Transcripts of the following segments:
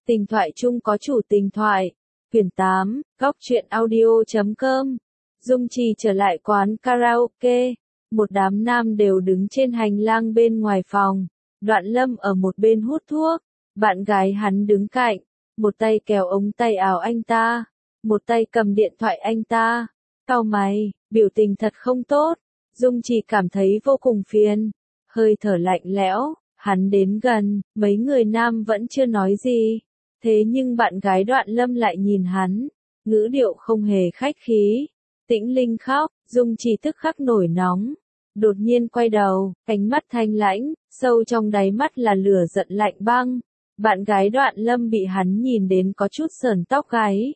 Tình thoại chung có chủ tình thoại. Quyển 8, góc truyện audio.com. Dung Trì trở lại quán karaoke. Một đám nam đều đứng trên hành lang bên ngoài phòng. Đoạn Lâm ở một bên hút thuốc. Bạn gái hắn đứng cạnh. Một tay kéo ống tay áo anh ta. Một tay cầm điện thoại anh ta. Cau mày, biểu tình thật không tốt. Dung Trì cảm thấy vô cùng phiền. Hơi thở lạnh lẽo. Hắn đến gần, mấy người nam vẫn chưa nói gì. Thế nhưng bạn gái Đoạn Lâm lại nhìn hắn, ngữ điệu không hề khách khí. Tĩnh Linh khóc, Dung Trì tức khắc nổi nóng. Đột nhiên quay đầu, ánh mắt thanh lãnh, sâu trong đáy mắt là lửa giận lạnh băng. Bạn gái Đoạn Lâm bị hắn nhìn đến có chút sởn tóc gáy.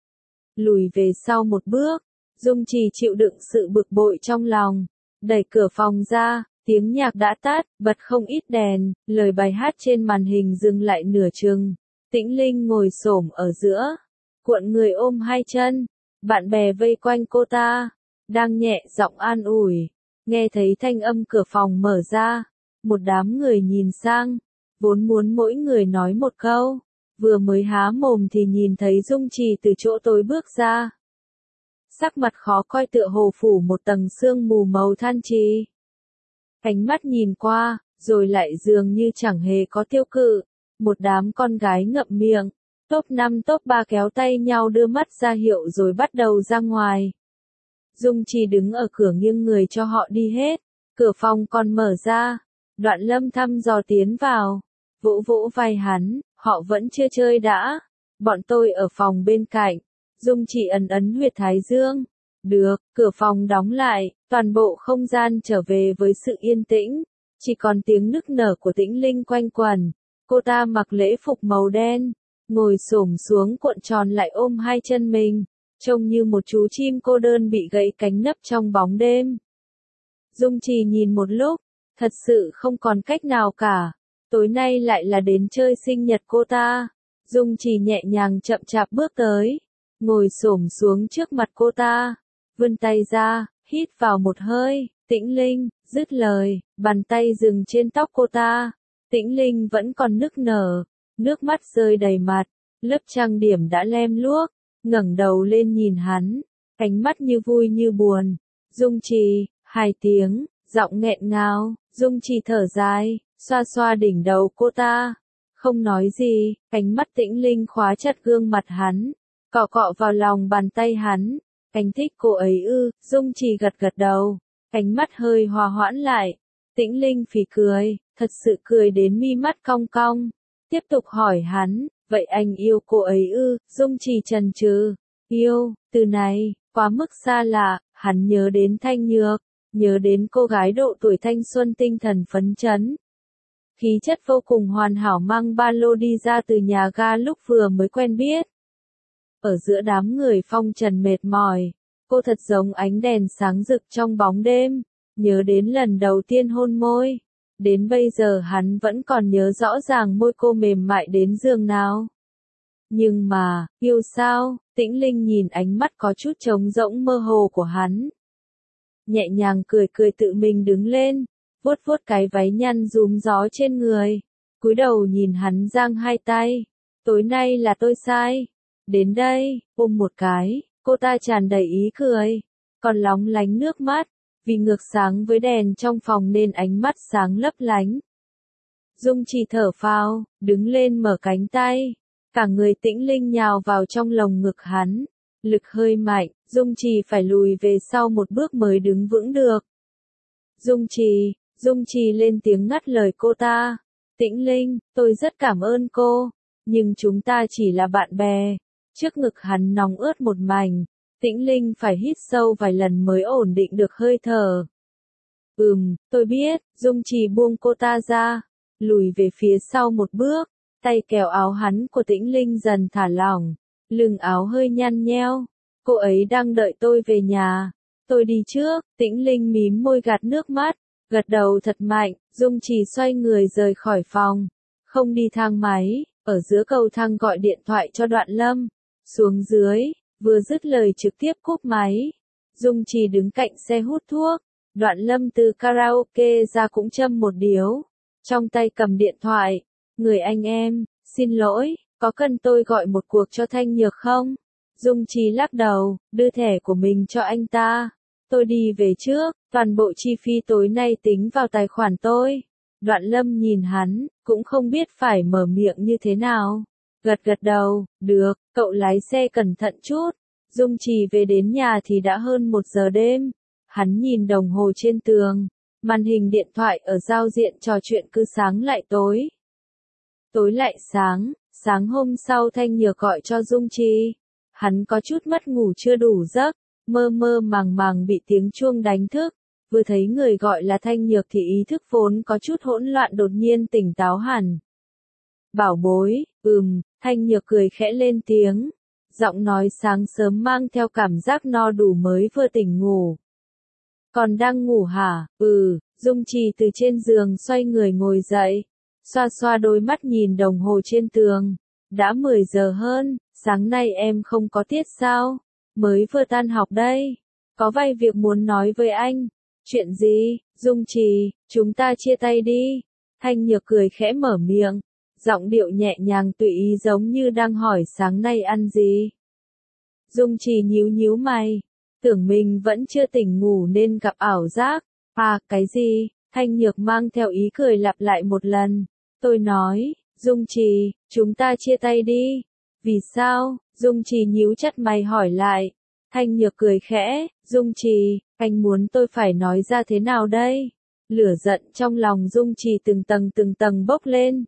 Lùi về sau một bước, Dung Trì chịu đựng sự bực bội trong lòng. Đẩy cửa phòng ra, tiếng nhạc đã tắt, bật không ít đèn, lời bài hát trên màn hình dừng lại nửa chừng. Tĩnh Linh ngồi xổm ở giữa, cuộn người ôm hai chân, bạn bè vây quanh cô ta, đang nhẹ giọng an ủi. Nghe thấy thanh âm cửa phòng mở ra, một đám người nhìn sang, vốn muốn mỗi người nói một câu, vừa mới há mồm thì nhìn thấy Dung Trì từ chỗ tối bước ra. Sắc mặt khó coi tựa hồ phủ một tầng sương mù màu than trì. Ánh mắt nhìn qua, rồi lại dường như chẳng hề có tiêu cự. Một đám con gái ngậm miệng, top 5 top 3 kéo tay nhau đưa mắt ra hiệu rồi bắt đầu ra ngoài. Dung Trì đứng ở cửa nghiêng người cho họ đi hết, cửa phòng còn mở ra. Đoạn Lâm thăm dò tiến vào, vỗ vỗ vai hắn, họ vẫn chưa chơi đã. Bọn tôi ở phòng bên cạnh. Dung Trì ấn ấn huyệt thái dương. Được, cửa phòng đóng lại, toàn bộ không gian trở về với sự yên tĩnh. Chỉ còn tiếng nức nở của Tĩnh Linh quanh quẩn. Cô ta mặc lễ phục màu đen, ngồi xổm xuống cuộn tròn lại ôm hai chân mình, trông như một chú chim cô đơn bị gãy cánh nấp trong bóng đêm. Dung Trì nhìn một lúc, thật sự không còn cách nào cả. Tối nay lại là đến chơi sinh nhật cô ta. Dung Trì nhẹ nhàng chậm chạp bước tới, ngồi xổm xuống trước mặt cô ta, vươn tay ra, hít vào một hơi. Tĩnh Linh, dứt lời, bàn tay dừng trên tóc cô ta. Tĩnh Linh vẫn còn nức nở, nước mắt rơi đầy mặt, lớp trang điểm đã lem luốc, ngẩng đầu lên nhìn hắn, ánh mắt như vui như buồn. Dung Trì, 2 tiếng, giọng nghẹn ngào. Dung Trì thở dài, xoa xoa đỉnh đầu cô ta, không nói gì. Ánh mắt Tĩnh Linh khóa chặt gương mặt hắn, cọ cọ vào lòng bàn tay hắn. Anh thích cô ấy ư? Dung Trì gật gật đầu, ánh mắt hơi hòa hoãn lại. Tĩnh Linh phì cười, thật sự cười đến mi mắt cong cong. Tiếp tục hỏi hắn, vậy anh yêu cô ấy ư? Dung Trì chần chừ. Yêu, từ này, quá mức xa lạ. Hắn nhớ đến Thanh Nhược, nhớ đến cô gái độ tuổi thanh xuân tinh thần phấn chấn. Khí chất vô cùng hoàn hảo mang ba lô đi ra từ nhà ga lúc vừa mới quen biết. Ở giữa đám người phong trần mệt mỏi, cô thật giống ánh đèn sáng rực trong bóng đêm. Nhớ đến lần đầu tiên hôn môi. Đến bây giờ hắn vẫn còn nhớ rõ ràng môi cô mềm mại đến giường nào. Nhưng mà, yêu sao? Tĩnh Linh nhìn ánh mắt có chút trống rỗng mơ hồ của hắn. Nhẹ nhàng cười cười tự mình đứng lên, vuốt vuốt cái váy nhăn rúm gió trên người. Cúi đầu nhìn hắn giang hai tay. Tối nay là tôi sai. Đến đây, ôm một cái, cô ta tràn đầy ý cười, còn lóng lánh nước mắt. Vì ngược sáng với đèn trong phòng nên ánh mắt sáng lấp lánh. Dung Trì thở phào, đứng lên mở cánh tay. Cả người Tĩnh Linh nhào vào trong lồng ngực hắn. Lực hơi mạnh, Dung Trì phải lùi về sau một bước mới đứng vững được. Dung Trì lên tiếng ngắt lời cô ta. Tĩnh Linh, tôi rất cảm ơn cô, nhưng chúng ta chỉ là bạn bè. Trước ngực hắn nóng ướt một mảnh. Tĩnh Linh phải hít sâu vài lần mới ổn định được hơi thở. Tôi biết. Dung Trì buông cô ta ra, lùi về phía sau một bước, tay kéo áo hắn của Tĩnh Linh dần thả lỏng, lưng áo hơi nhăn nheo. Cô ấy đang đợi tôi về nhà. Tôi đi trước. Tĩnh Linh mím môi gạt nước mắt, gật đầu thật mạnh. Dung Trì xoay người rời khỏi phòng, không đi thang máy, ở giữa cầu thang gọi điện thoại cho Đoạn Lâm. Xuống dưới. Vừa dứt lời trực tiếp cúp máy. Dung Trì đứng cạnh xe hút thuốc. Đoạn Lâm từ karaoke ra cũng châm một điếu, trong tay cầm điện thoại. Người anh em, xin lỗi, Có cần tôi gọi một cuộc cho Thanh Nhược không? Dung Trì lắc đầu, đưa thẻ của mình cho anh ta. Tôi đi về trước, toàn bộ chi phí tối nay tính vào tài khoản tôi. Đoạn Lâm nhìn hắn, cũng không biết phải mở miệng như thế nào. Gật gật đầu, được, cậu lái xe cẩn thận chút. Dung Trì về đến nhà thì đã hơn 1 giờ đêm. Hắn nhìn đồng hồ trên tường. Màn hình điện thoại ở giao diện trò chuyện cứ sáng lại tối. Tối lại sáng, sáng hôm sau Thanh Nhược gọi cho Dung Trì. Hắn có chút mất ngủ chưa đủ giấc, mơ mơ màng màng bị tiếng chuông đánh thức. Vừa thấy người gọi là Thanh Nhược thì ý thức vốn có chút hỗn loạn đột nhiên tỉnh táo hẳn. Bảo bối, Thanh Nhược cười khẽ lên tiếng. Giọng nói sáng sớm mang theo cảm giác no đủ mới vừa tỉnh ngủ. Còn đang ngủ hả? Dung Trì từ trên giường xoay người ngồi dậy. Xoa xoa đôi mắt nhìn đồng hồ trên tường. Đã 10 giờ hơn, sáng nay em không có tiết sao? Mới vừa tan học đây. Có vài việc muốn nói với anh. Chuyện gì? Dung Trì, chúng ta chia tay đi. Thanh Nhược cười khẽ mở miệng. Giọng điệu nhẹ nhàng tùy ý giống như đang hỏi sáng nay ăn gì. Dung Trì nhíu nhíu mày. Tưởng mình vẫn chưa tỉnh ngủ nên gặp ảo giác. À, cái gì? Thanh Nhược mang theo ý cười lặp lại một lần. Tôi nói, Dung Trì, chúng ta chia tay đi. Vì sao? Dung Trì nhíu chặt mày hỏi lại. Thanh Nhược cười khẽ, Dung Trì, anh muốn tôi phải nói ra thế nào đây? Lửa giận trong lòng Dung Trì từng tầng bốc lên.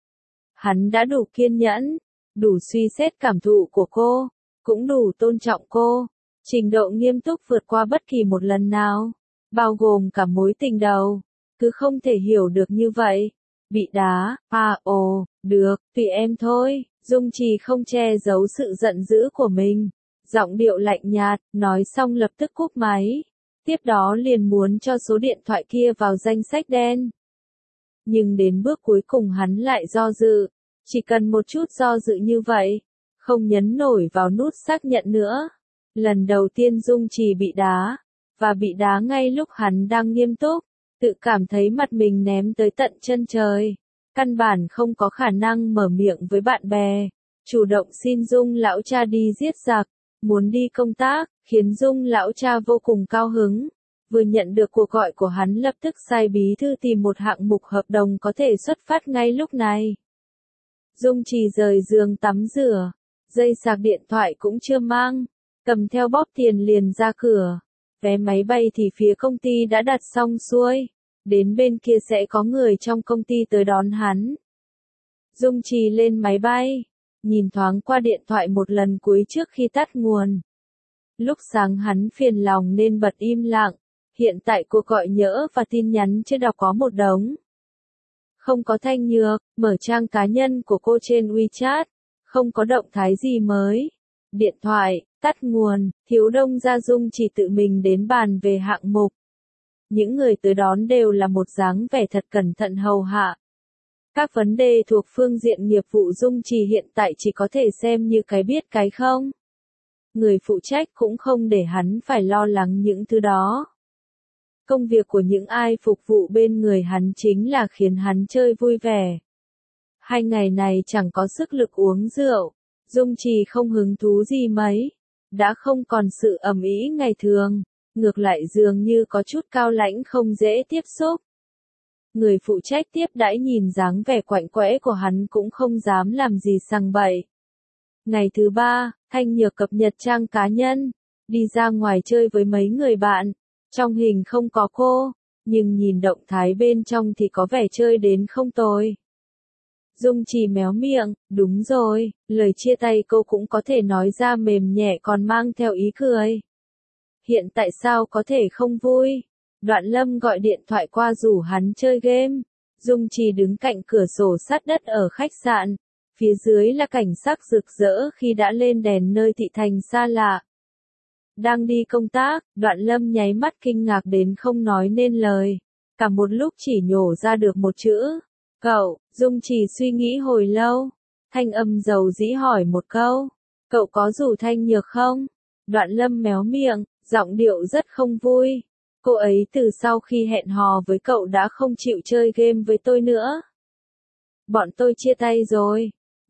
Hắn đã đủ kiên nhẫn, đủ suy xét cảm thụ của cô, cũng đủ tôn trọng cô. Trình độ nghiêm túc vượt qua bất kỳ một lần nào, bao gồm cả mối tình đầu, cứ không thể hiểu được như vậy. Bị đá, được, tùy em thôi. Dung Trì không che giấu sự giận dữ của mình, giọng điệu lạnh nhạt, nói xong lập tức cúp máy. Tiếp đó liền muốn cho số điện thoại kia vào danh sách đen. Nhưng đến bước cuối cùng hắn lại do dự, chỉ cần một chút do dự như vậy, không nhấn nổi vào nút xác nhận nữa. Lần đầu tiên Dung Trì bị đá, và bị đá ngay lúc hắn đang nghiêm túc, tự cảm thấy mặt mình ném tới tận chân trời. Căn bản không có khả năng mở miệng với bạn bè, chủ động xin Dung lão cha đi giết giặc, muốn đi công tác, khiến Dung lão cha vô cùng cao hứng. Vừa nhận được cuộc gọi của hắn lập tức sai bí thư tìm một hạng mục hợp đồng có thể xuất phát ngay lúc này. Dung Trì rời giường tắm rửa, dây sạc điện thoại cũng chưa mang, cầm theo bóp tiền liền ra cửa. Vé máy bay thì phía công ty đã đặt xong xuôi, đến bên kia sẽ có người trong công ty tới đón hắn. Dung Trì lên máy bay, nhìn thoáng qua điện thoại một lần cuối trước khi tắt nguồn. Lúc sáng hắn phiền lòng nên bật im lặng, hiện tại cuộc gọi nhỡ và tin nhắn chưa đọc có một đống. Không có Thanh Nhược, mở trang cá nhân của cô trên WeChat, không có động thái gì mới. Điện thoại, tắt nguồn, Thiếu Đông Gia Dung chỉ tự mình đến bàn về hạng mục. Những người tới đón đều là một dáng vẻ thật cẩn thận hầu hạ. Các vấn đề thuộc phương diện nghiệp vụ Dung Trì hiện tại chỉ có thể xem như cái biết cái không. Người phụ trách cũng không để hắn phải lo lắng những thứ đó. Công việc của những ai phục vụ bên người hắn chính là khiến hắn chơi vui vẻ. 2 ngày này chẳng có sức lực uống rượu, Dung Trì không hứng thú gì mấy, đã không còn sự ầm ĩ ngày thường, ngược lại dường như có chút cao lãnh không dễ tiếp xúc. Người phụ trách tiếp đãi nhìn dáng vẻ quạnh quẽ của hắn cũng không dám làm gì sằng bậy. Ngày thứ 3, Thanh Nhược cập nhật trang cá nhân, đi ra ngoài chơi với mấy người bạn. Trong hình không có cô, nhưng nhìn động thái bên trong thì có vẻ chơi đến không tồi. Dung Trì méo miệng, đúng rồi, lời chia tay cô cũng có thể nói ra mềm nhẹ còn mang theo ý cười. Hiện tại sao có thể không vui? Đoạn Lâm gọi điện thoại qua rủ hắn chơi game. Dung Trì đứng cạnh cửa sổ sát đất ở khách sạn. Phía dưới là cảnh sắc rực rỡ khi đã lên đèn nơi thị thành xa lạ. Đang đi công tác, Đoạn Lâm nháy mắt kinh ngạc đến không nói nên lời. Cả một lúc chỉ nhổ ra được một chữ. Cậu, Dung Trì suy nghĩ hồi lâu. Thanh âm dầu dĩ hỏi một câu. Cậu có rủ Thanh Nhược không? Đoạn Lâm méo miệng, giọng điệu rất không vui. Cô ấy từ sau khi hẹn hò với cậu đã không chịu chơi game với tôi nữa. Bọn tôi chia tay rồi.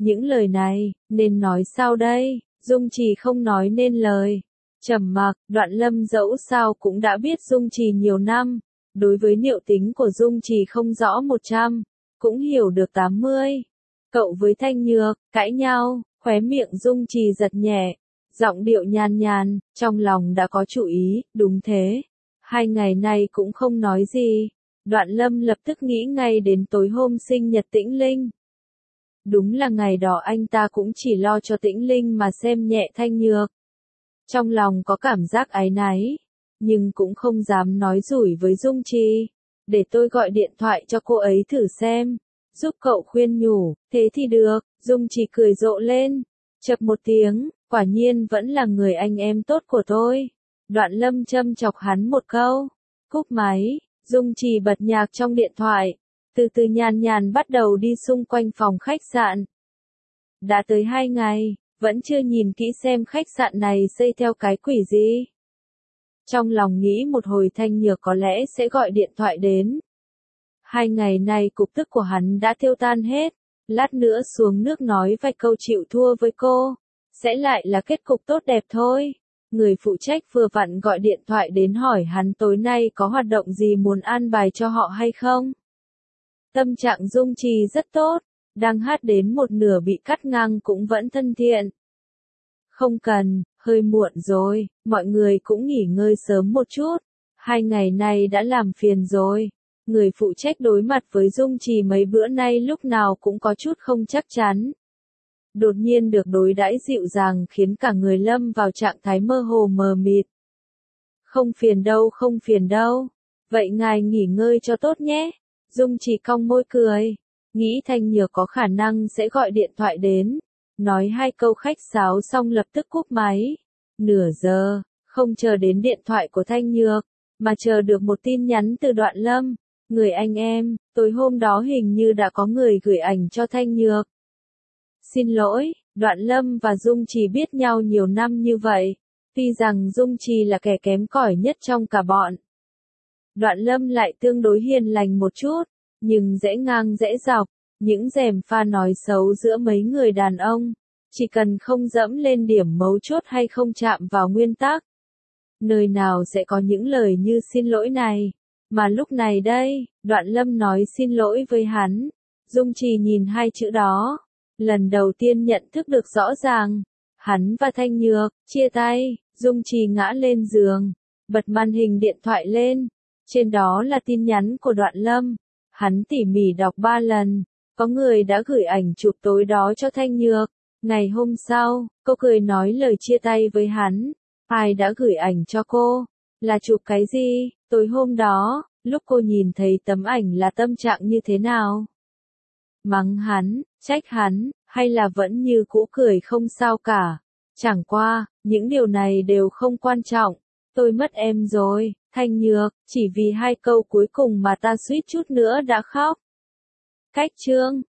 Những lời này, nên nói sao đây? Dung Trì không nói nên lời. Trầm mặc, Đoạn Lâm dẫu sao cũng đã biết Dung Trì nhiều năm. Đối với liệu tính của Dung Trì không rõ 100, cũng hiểu được 80. Cậu với Thanh Nhược, cãi nhau, khóe miệng Dung Trì giật nhẹ. Giọng điệu nhàn nhàn, trong lòng đã có chủ ý, đúng thế. 2 ngày nay cũng không nói gì. Đoạn Lâm lập tức nghĩ ngay đến tối hôm sinh nhật Tĩnh Linh. Đúng là ngày đó anh ta cũng chỉ lo cho Tĩnh Linh mà xem nhẹ Thanh Nhược. Trong lòng có cảm giác áy náy, nhưng cũng không dám nói rủi với Dung Trì. Để tôi gọi điện thoại cho cô ấy thử xem, giúp cậu khuyên nhủ, thế thì được. Dung Trì cười rộ lên, chậc một tiếng, quả nhiên vẫn là người anh em tốt của tôi. Đoạn Lâm châm chọc hắn một câu, cúp máy. Dung Trì bật nhạc trong điện thoại, từ từ nhàn nhàn bắt đầu đi xung quanh phòng khách sạn. Đã tới 2 ngày, vẫn chưa nhìn kỹ xem khách sạn này xây theo cái quỷ gì. Trong lòng nghĩ một hồi Thanh Nhược có lẽ sẽ gọi điện thoại đến. 2 ngày này cục tức của hắn đã tiêu tan hết, lát nữa xuống nước nói vài câu chịu thua với cô, sẽ lại là kết cục tốt đẹp thôi. Người phụ trách vừa vặn gọi điện thoại đến hỏi hắn tối nay có hoạt động gì muốn an bài cho họ hay không. Tâm trạng Dung Trì rất tốt, đang hát đến một nửa bị cắt ngang cũng vẫn thân thiện. Không cần, hơi muộn rồi, mọi người cũng nghỉ ngơi sớm một chút. 2 ngày nay đã làm phiền rồi. Người phụ trách đối mặt với Dung Trì mấy bữa nay lúc nào cũng có chút không chắc chắn. Đột nhiên được đối đãi dịu dàng khiến cả người lâm vào trạng thái mơ hồ mờ mịt. Không phiền đâu, không phiền đâu. Vậy ngài nghỉ ngơi cho tốt nhé. Dung Trì cong môi cười. Nghĩ Thanh Nhược có khả năng sẽ gọi điện thoại đến. Nói 2 câu khách sáo xong lập tức cúp máy. Nửa giờ, không chờ đến điện thoại của Thanh Nhược, mà chờ được một tin nhắn từ Đoạn Lâm. Người anh em, tối hôm đó hình như đã có người gửi ảnh cho Thanh Nhược. Xin lỗi, Đoạn Lâm và Dung Trì biết nhau nhiều năm như vậy. Tuy rằng Dung Trì là kẻ kém cỏi nhất trong cả bọn. Đoạn Lâm lại tương đối hiền lành một chút, nhưng dễ ngang dễ dọc. Những gièm pha nói xấu giữa mấy người đàn ông, chỉ cần không dẫm lên điểm mấu chốt hay không chạm vào nguyên tắc. Nơi nào sẽ có những lời như xin lỗi này. Mà lúc này đây, Đoạn Lâm nói xin lỗi với hắn. Dung Trì nhìn 2 chữ đó. Lần đầu tiên nhận thức được rõ ràng. Hắn và Thanh Nhược, chia tay. Dung Trì ngã lên giường, bật màn hình điện thoại lên. Trên đó là tin nhắn của Đoạn Lâm. Hắn tỉ mỉ đọc 3 lần. Có người đã gửi ảnh chụp tối đó cho Thanh Nhược. Ngày hôm sau, cô cười nói lời chia tay với hắn. Ai đã gửi ảnh cho cô? Là chụp cái gì? Tối hôm đó, lúc cô nhìn thấy tấm ảnh là tâm trạng như thế nào? Mắng hắn, trách hắn, hay là vẫn như cũ cười không sao cả? Chẳng qua, những điều này đều không quan trọng. Tôi mất em rồi, Thanh Nhược, chỉ vì 2 câu cuối cùng mà ta suýt chút nữa đã khóc. Cách chương